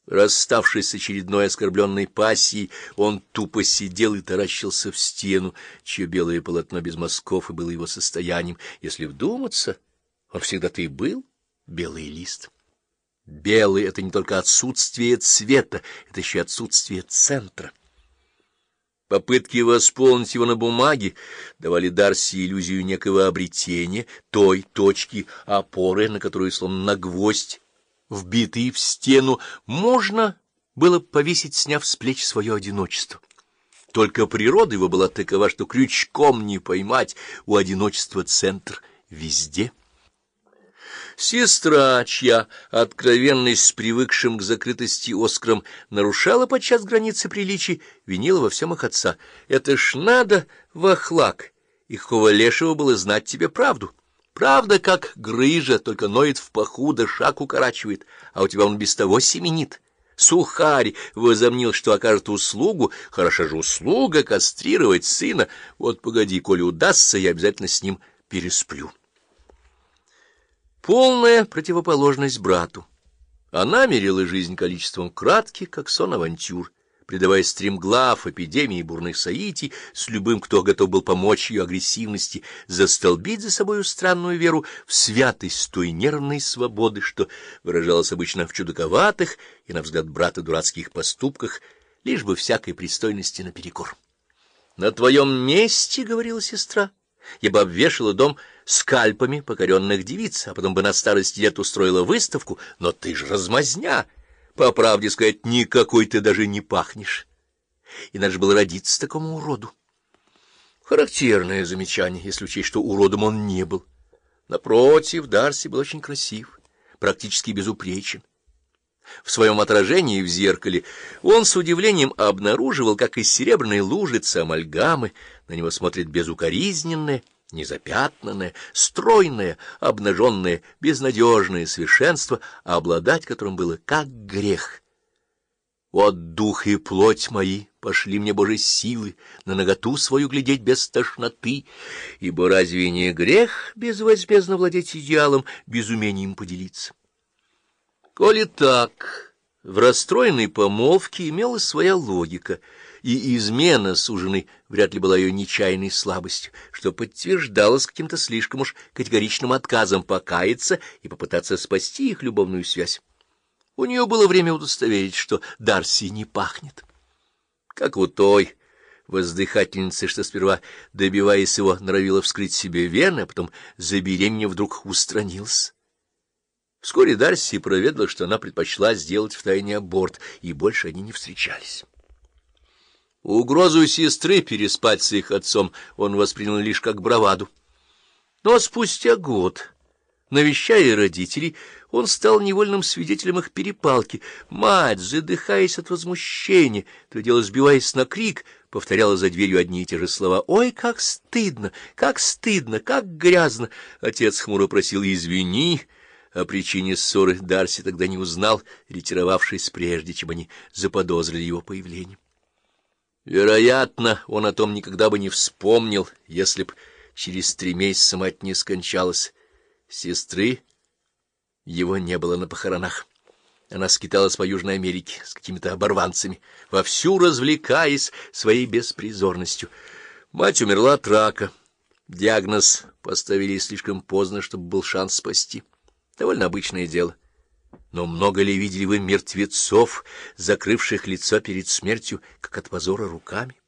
Расставшись с очередной оскорбленной пассией, он тупо сидел и таращился в стену, чье белое полотно без мазков и было его состоянием. Если вдуматься, он всегда-то и был белый лист. Белый — это не только отсутствие цвета, это еще отсутствие центра. Попытки восполнить его на бумаге давали Дарси иллюзию некого обретения, той точки опоры, на которую, словно на гвоздь, вбитый в стену, можно было повесить, сняв с плеч свое одиночество. Только природа его была такова, что крючком не поймать, у одиночества центр везде. Сестра, чья откровенность с привыкшим к закрытости Оскаром нарушала подчас границы приличий, винила во всем их отца. Это ж надо, вахлак, и какого лешего было знать тебе правду. Правда, как грыжа, только ноет в паху, да шаг укорачивает, а у тебя он без того семенит. Сухарь возомнил, что окажет услугу, хороша же услуга, кастрировать сына. Вот погоди, коли удастся, я обязательно с ним пересплю. Полная противоположность брату. Она мерила жизнь количеством кратких, как сон авантюр, предавая стремглав эпидемии бурных соитий с любым, кто готов был помочь ее агрессивности, застолбить за собою странную веру в святость той нервной свободы, что выражалась обычно в чудаковатых и, на взгляд брата, дурацких поступках, лишь бы всякой пристойности наперекор. — На твоем месте, — говорила сестра, — я бы обвешала дом скальпами покоренных девиц, а потом бы на старости лет устроила выставку, но ты ж размазня. По правде сказать, никакой ты даже не пахнешь. И надо же было родиться такому уроду. Характерное замечание, если учесть, что уродом он не был. Напротив, Дарси был очень красив, практически безупречен. В своем отражении в зеркале он с удивлением обнаруживал, как из серебряной лужицы амальгамы на него смотрит безукоризненное, незапятнанное, стройное, обнаженное, безнадежное совершенство, обладать которым было как грех. Вот дух и плоть мои, пошли мне, Боже, силы, на наготу свою глядеть без тошноты, ибо разве не грех безвозмездно владеть идеалом, без умения им поделиться? Коли так, в расстроенной помолвке имелась своя логика, и измена суженой вряд ли была ее нечаянной слабостью, что подтверждалось каким-то слишком уж категоричным отказом покаяться и попытаться спасти их любовную связь. У нее было время удостоверить, что Дарси не пахнет. Как у той воздыхательницы, что сперва, добиваясь его, норовила вскрыть себе вены, а потом, забеременев, вдруг устранился. Вскоре Дарси проведала, что она предпочла сделать втайне аборт, и больше они не встречались. Угрозу сестры переспать с их отцом он воспринял лишь как браваду. Но спустя год, навещая родителей, он стал невольным свидетелем их перепалки. Мать, задыхаясь от возмущения, то и дело сбиваясь на крик, повторяла за дверью одни и те же слова. «Ой, как стыдно, как стыдно, как грязно!» Отец хмуро просил «извини». О причине ссоры Дарси тогда не узнал, ретировавшись прежде, чем они заподозрили его появление. Вероятно, он о том никогда бы не вспомнил, если б через 3 месяца мать не скончалась. Сестры его не было на похоронах. Она скиталась по Южной Америке с какими-то оборванцами, вовсю развлекаясь своей беспризорностью. Мать умерла от рака. Диагноз поставили слишком поздно, чтобы был шанс спасти. Довольно обычное дело. Но много ли видели вы мертвецов, закрывших лицо перед смертью, как от позора руками?